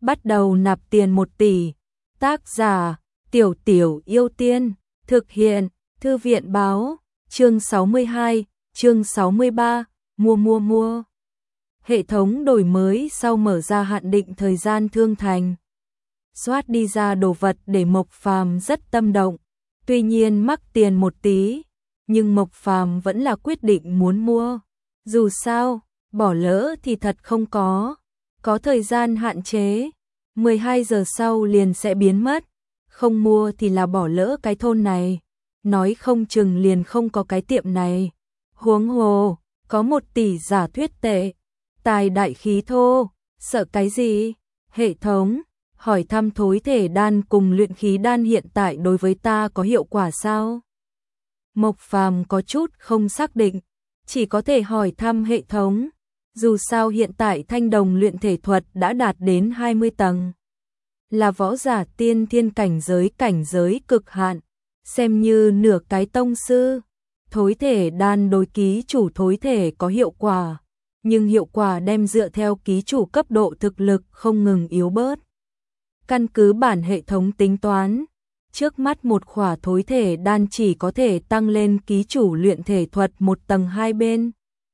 bắt đầu nạp tiền 1 tỷ. Tác giả, Tiểu Tiểu Yêu Tiên, thực hiện, Thư viện báo, chương 62, chương 63, mua. Hệ thống đổi mới sau mở ra hạn định thời gian thương thành. Soát đi ra đồ vật để Mộc Phàm rất tâm động, tuy nhiên mắc tiền một tí, nhưng Mộc Phàm vẫn là quyết định muốn mua. Dù sao, bỏ lỡ thì thật không có thời gian hạn chế, 12 giờ sau liền sẽ biến mất, không mua thì là bỏ lỡ cái thôn này, nói không chừng liền không có cái tiệm này. Huống hồ, có 1 tỷ giả thuyết tệ, tài đại khí thô, sợ cái gì? Hệ thống, hỏi thăm thối thể đan cùng luyện khí đan hiện tại đối với ta có hiệu quả sao? Mộc Phàm có chút không xác định, chỉ có thể hỏi thăm hệ thống. Dù sao hiện tại thanh đồng luyện thể thuật đã đạt đến 20 tầng. Là võ giả tiên thiên cảnh giới cực hạn, xem như nửa cái tông sư. Thối thể đan đối ký chủ thối thể có hiệu quả, nhưng hiệu quả đem dựa theo ký chủ cấp độ thực lực không ngừng yếu bớt. Căn cứ bản hệ thống tính toán, trước mắt một khỏa thối thể đan chỉ có thể tăng lên ký chủ luyện thể thuật 1 tầng 2 bên.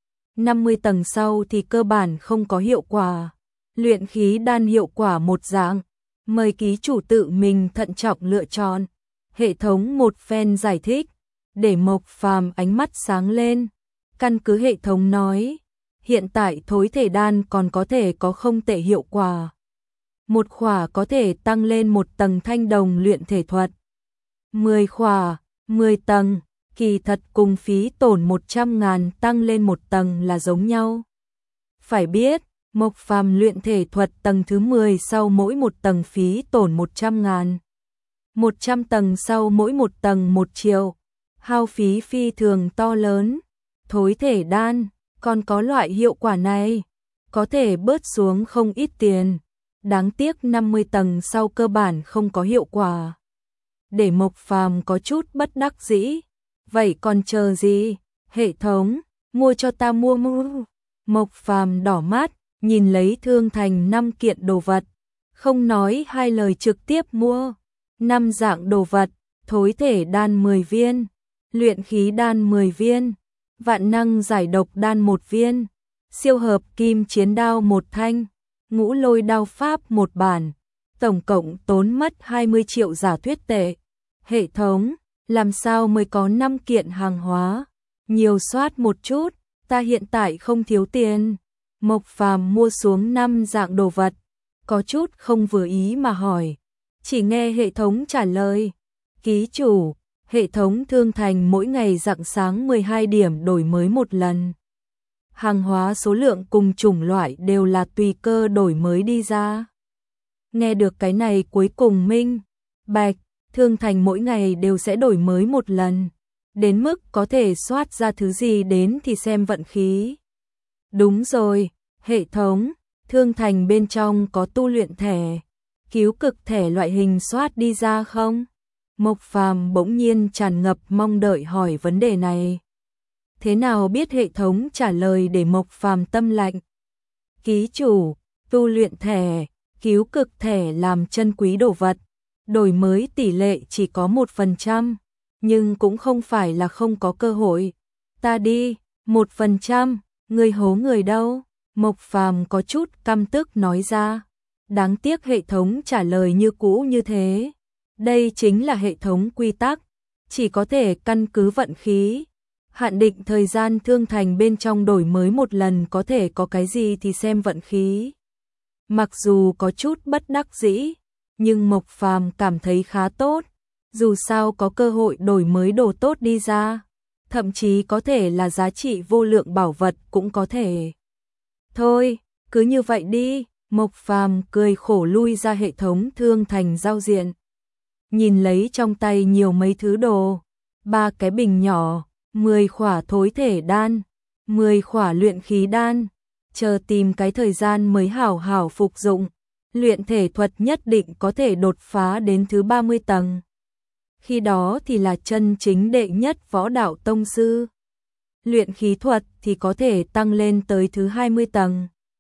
50 tầng sau thì cơ bản không có hiệu quả. Luyện khí đan hiệu quả một dạng, mời ký chủ tự mình thận trọng lựa chọn. Hệ thống một phen giải thích, để Mộc Phàm ánh mắt sáng lên. Căn cứ hệ thống nói, hiện tại thối thể đan còn có thể có không tệ hiệu quả. Một khỏa có thể tăng lên 1 tầng thanh đồng luyện thể thuật. 10 khỏa, 10 tầng, kỳ thật cùng phí tổn 100.000 tăng lên 1 tầng là giống nhau. Phải biết, Mộc Phàm luyện thể thuật tầng thứ 10 sau mỗi 1 tầng phí tổn 100.000. 100 tầng sau mỗi 1 tầng 1 triệu, hao phí phi thường to lớn. Thối thể đan, còn có loại hiệu quả này, có thể bớt xuống không ít tiền. Đáng tiếc 50 tầng sau cơ bản không có hiệu quả. Để Mộc Phàm có chút bất đắc dĩ. Vậy còn chờ gì? Hệ thống, mua cho ta mua. Mộc Phàm đỏ mắt, nhìn lấy thương thành 5 kiện đồ vật, không nói hai lời trực tiếp mua. 5 dạng đồ vật, thối thể đan 10 viên, luyện khí đan 10 viên, vạn năng giải độc đan 1 viên, siêu hợp kim chiến đao 1 thanh, ngũ lôi đao pháp 1 bản, tổng cộng tốn mất 20 triệu giả thuyết tệ. Hệ thống, làm sao mới có 5 kiện hàng hóa? Nhiều soát một chút, ta hiện tại không thiếu tiền. Mộc Phàm mua xuống 5 dạng đồ vật, có chút không vừa ý mà hỏi. Chỉ nghe hệ thống trả lời, ký chủ, hệ thống thương thành mỗi ngày rạng sáng 12 điểm đổi mới 1 lần. Hàng hóa số lượng cùng chủng loại đều là tùy cơ đổi mới đi ra. Nghe được cái này cuối cùng minh bạch, thương thành mỗi ngày đều sẽ đổi mới 1 lần, đến mức có thể soát ra thứ gì đến thì xem vận khí. Đúng rồi, hệ thống, thương thành bên trong có tu luyện thẻ, cứu cực thẻ loại hình soát đi ra không? Mộc Phàm bỗng nhiên tràn ngập mong đợi hỏi vấn đề này. Thế nào biết hệ thống trả lời để Mộc Phàm tâm lạnh. Ký chủ, tu luyện thẻ, cứu cực thẻ làm chân quý đồ vật, đổi mới tỷ lệ chỉ có 1%, nhưng cũng không phải là không có cơ hội. Ta đi, 1%, người hố người đâu? Mộc Phàm có chút căm tức nói ra. Đáng tiếc hệ thống trả lời như cũ như thế. Đây chính là hệ thống quy tắc, chỉ có thể căn cứ vận khí. Hạn định thời gian thương thành bên trong đổi mới 1 lần có thể có cái gì thì xem vận khí. Mặc dù có chút bất đắc dĩ, nhưng Mộc Phàm cảm thấy khá tốt. Dù sao có cơ hội đổi mới đồ tốt đi ra, thậm chí có thể là giá trị vô lượng bảo vật cũng có thể. Thôi, cứ như vậy đi. Mộc Phàm cười khổ lui ra hệ thống thương thành giao diện. Nhìn lấy trong tay nhiều mấy thứ đồ, 3 cái bình nhỏ, 10 khỏa thối thể đan, 10 khỏa luyện khí đan, chờ tìm cái thời gian mới hảo hảo phục dụng. Luyện thể thuật nhất định có thể đột phá đến thứ 30 tầng. Khi đó thì là chân chính đệ nhất võ đạo tông sư. Luyện khí thuật thì có thể tăng lên tới thứ 20 tầng.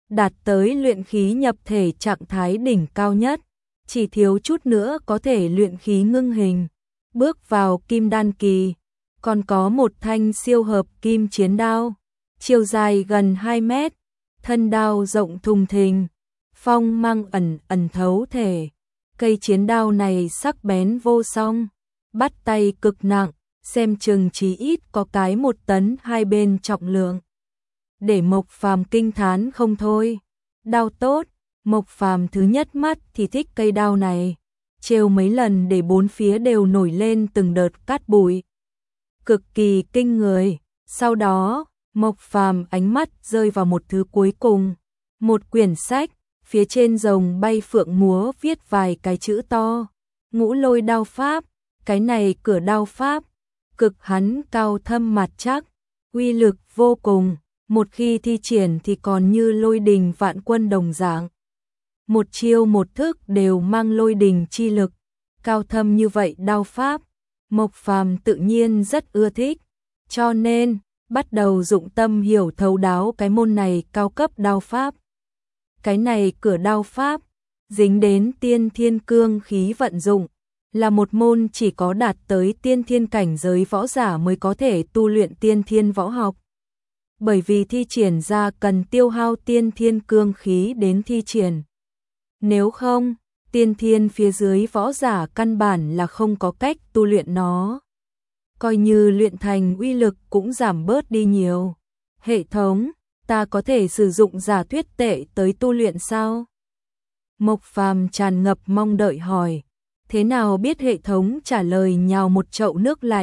đạt tới luyện khí nhập thể trạng thái đỉnh cao nhất, chỉ thiếu chút nữa có thể luyện khí ngưng hình, bước vào kim đan kỳ, còn có một thanh siêu hợp kim chiến đao, chiều dài gần 2 mét, thân đao rộng thùng thình, phong mang ẩn ẩn thấu thể. Cây chiến đao này sắc bén vô song, bắt tay cực nặng, xem chừng chí ít có cái 1 tấn hai bên trọng lượng. Để Mộc Phàm kinh thán không thôi. Đao tốt, Mộc Phàm thứ nhất mắt thì thích cây đao này, trêu mấy lần để bốn phía đều nổi lên từng đợt cát bụi. Cực kỳ kinh người. Sau đó, Mộc Phàm ánh mắt rơi vào một thứ cuối cùng, một quyển sách, phía trên rồng bay phượng múa viết vài cái chữ to, Ngũ Lôi đao pháp. Cái này cửa đao pháp, cực hắn cao thâm mặt chắc, uy lực vô cùng, một khi thi triển thì còn như lôi đình vạn quân đồng dạng. Một chiêu một thức đều mang lôi đình chi lực, cao thâm như vậy đao pháp, Mộc Phàm tự nhiên rất ưa thích, cho nên bắt đầu dụng tâm hiểu thấu đáo cái môn này cao cấp đao pháp. Cái này cửa đao pháp, dính đến tiên thiên cương khí vận dụng, là một môn chỉ có đạt tới tiên thiên cảnh giới võ giả mới có thể tu luyện tiên thiên võ học. Bởi vì thi triển ra cần tiêu hao tiên thiên cương khí đến thi triển. Nếu không, tiên thiên phía dưới võ giả căn bản là không có cách tu luyện nó. Coi như luyện thành uy lực cũng giảm bớt đi nhiều. Hệ thống, ta có thể sử dụng giả thuyết tệ tới tu luyện sao? Mộc Phàm tràn ngập mong đợi hỏi. Thế nào biết hệ thống trả lời nhào một chậu nước lạnh.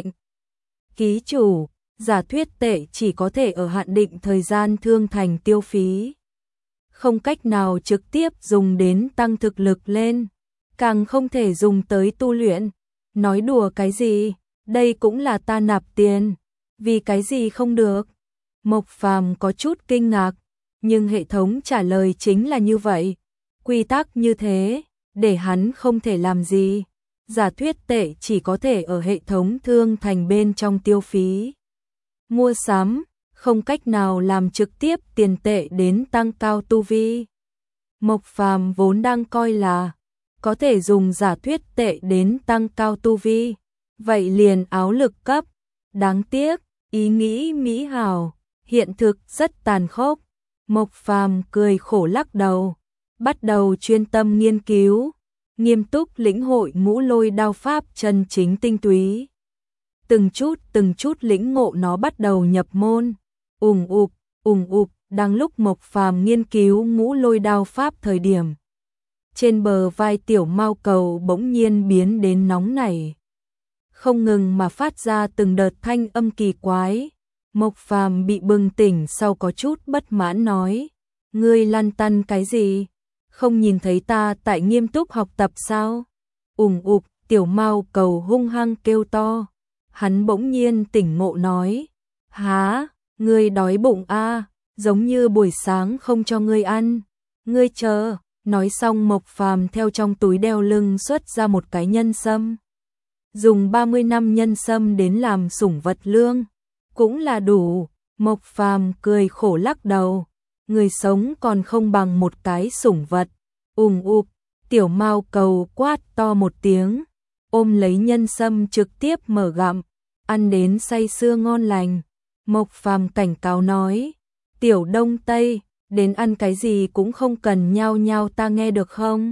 Ký chủ, giả thuyết tệ chỉ có thể ở hạn định thời gian thương thành tiêu phí. Không cách nào trực tiếp dùng đến tăng thực lực lên, càng không thể dùng tới tu luyện. Nói đùa cái gì, đây cũng là ta nạp tiền, vì cái gì không được? Mộc Phàm có chút kinh ngạc, nhưng hệ thống trả lời chính là như vậy. Quy tắc như thế, để hắn không thể làm gì. Giả thuyết tệ chỉ có thể ở hệ thống thương thành bên trong tiêu phí. Mua sắm, không cách nào làm trực tiếp tiền tệ đến tăng cao tu vi. Mộc Phàm vốn đang coi là có thể dùng giả thuyết tệ đến tăng cao tu vi, vậy liền áo lực cấp. Đáng tiếc, ý nghĩ mỹ hào, hiện thực rất tàn khốc. Mộc Phàm cười khổ lắc đầu, bắt đầu chuyên tâm nghiên cứu, nghiêm túc lĩnh hội Ngũ Lôi đao pháp chân chính tinh túy. Từng chút lĩnh ngộ nó bắt đầu nhập môn. Ùng ục, đang lúc Mộc Phàm nghiên cứu Ngũ Lôi đao pháp thời điểm, trên bờ vai tiểu mao cầu bỗng nhiên biến đến nóng nảy, không ngừng mà phát ra từng đợt thanh âm kỳ quái. Mộc Phàm bị bừng tỉnh sau có chút bất mãn nói, ngươi lăn tăn cái gì? Không nhìn thấy ta tại nghiêm túc học tập sao? Ùng ục, tiểu mao cầu hung hăng kêu to. Hắn bỗng nhiên tỉnh ngộ nói, há, ngươi đói bụng a, giống như buổi sáng không cho ngươi ăn. Ngươi chờ. Nói xong Mộc Phàm theo trong túi đeo lưng xuất ra một cái nhân sâm. Dùng 30 năm nhân sâm đến làm sủng vật lương, cũng là đủ. Mộc Phàm cười khổ lắc đầu, người sống còn không bằng một cái sủng vật. Ùng ục, tiểu mao cầu quát to một tiếng, ôm lấy nhân sâm trực tiếp mở gặm, ăn đến say sưa ngon lành. Mộc Phàm cảnh cáo nói, tiểu Đông Tây, đến ăn cái gì cũng không cần nhao nhao ta nghe được không?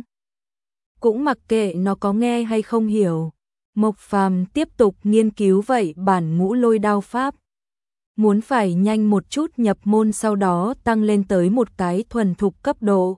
Cũng mặc kệ nó có nghe hay không hiểu. Mộc Phàm tiếp tục nghiên cứu vậy bản Ngũ Lôi đao pháp. Muốn phải nhanh một chút nhập môn, sau đó tăng lên tới một cái thuần thục cấp độ.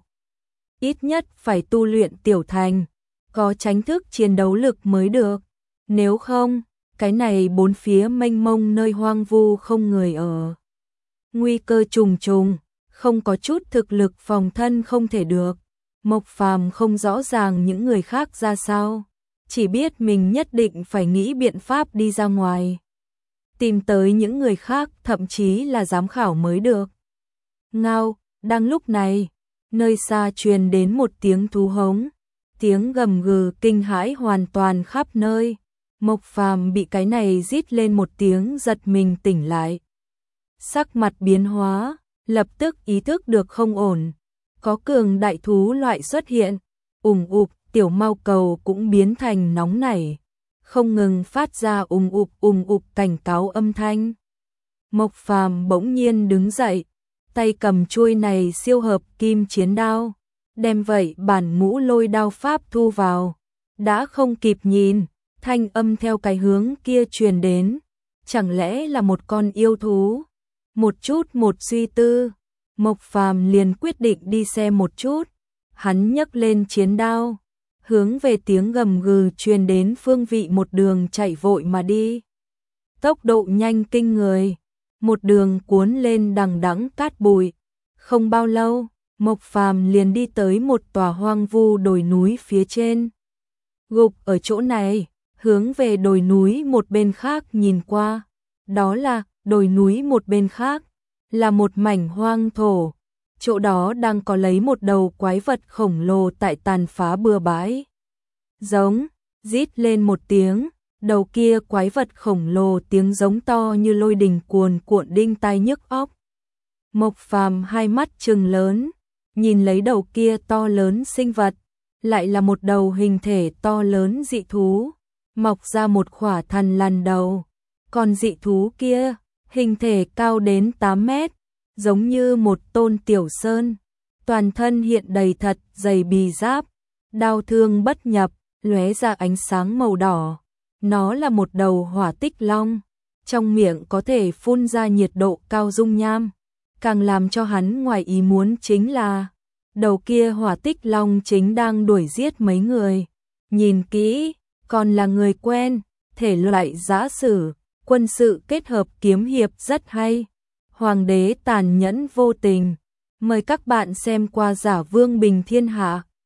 Ít nhất phải tu luyện tiểu thành, có chính thức chiến đấu lực mới được. Nếu không, cái này bốn phía mênh mông nơi hoang vu không người ở, nguy cơ trùng trùng, không có chút thực lực phòng thân không thể được. Mộc Phàm không rõ ràng những người khác ra sao, chỉ biết mình nhất định phải nghĩ biện pháp đi ra ngoài, tìm tới những người khác, thậm chí là giám khảo mới được. Ngao, đang lúc này, nơi xa truyền đến một tiếng thú hống, tiếng gầm gừ kinh hãi hoàn toàn khắp nơi. Mộc Phàm bị cái này rít lên một tiếng giật mình tỉnh lại. Sắc mặt biến hóa, lập tức ý thức được không ổn, có cường đại thú loại xuất hiện, ùng ụp, tiểu mao cầu cũng biến thành nóng nảy, không ngừng phát ra ùng ụp cảnh cáo âm thanh. Mộc Phàm bỗng nhiên đứng dậy, tay cầm chuôi này siêu hợp kim chiến đao, đem vậy bản ngũ lôi đao pháp thu vào, đã không kịp nhìn, thanh âm theo cái hướng kia truyền đến, chẳng lẽ là một con yêu thú? Một chút một suy tư, Mộc Phàm liền quyết định đi xem một chút, hắn nhấc lên chiến đao, hướng về tiếng gầm gừ truyền đến phương vị một đường chạy vội mà đi. Tốc độ nhanh kinh người, một đường cuốn lên đằng đẵng cát bụi, không bao lâu, Mộc Phàm liền đi tới một tòa hoang vu đồi núi phía trên. Gục ở chỗ này, hướng về đồi núi một bên khác nhìn qua, đó là đồi núi một bên khác, là một mảnh hoang thổ, chỗ đó đang có lấy một đầu quái vật khổng lồ tại tàn phá bừa bãi. Giống, rít lên một tiếng, đầu kia quái vật khổng lồ tiếng giống to như lôi đình cuồn cuộn đinh tai nhức óc. Mộc Phàm hai mắt trừng lớn, nhìn lấy đầu kia to lớn sinh vật, lại là một đầu hình thể to lớn dị thú, mọc ra một khỏa thằn lằn đầu. Còn dị thú kia, hình thể cao đến 8 mét, giống như một tôn tiểu sơn, toàn thân hiện đầy thật dày bì giáp, đao thương bất nhập, lóe ra ánh sáng màu đỏ. Nó là một đầu hỏa tích long, trong miệng có thể phun ra nhiệt độ cao dung nham. Càng làm cho hắn ngoài ý muốn chính là, đầu kia hỏa tích long chính đang đuổi giết mấy người. Nhìn kỹ, còn là người quen, thể loại giã sử, quân sự kết hợp kiếm hiệp rất hay. Hoàng đế tàn nhẫn vô tình. Mời các bạn xem qua Giả Vương Bình Thiên Hạ.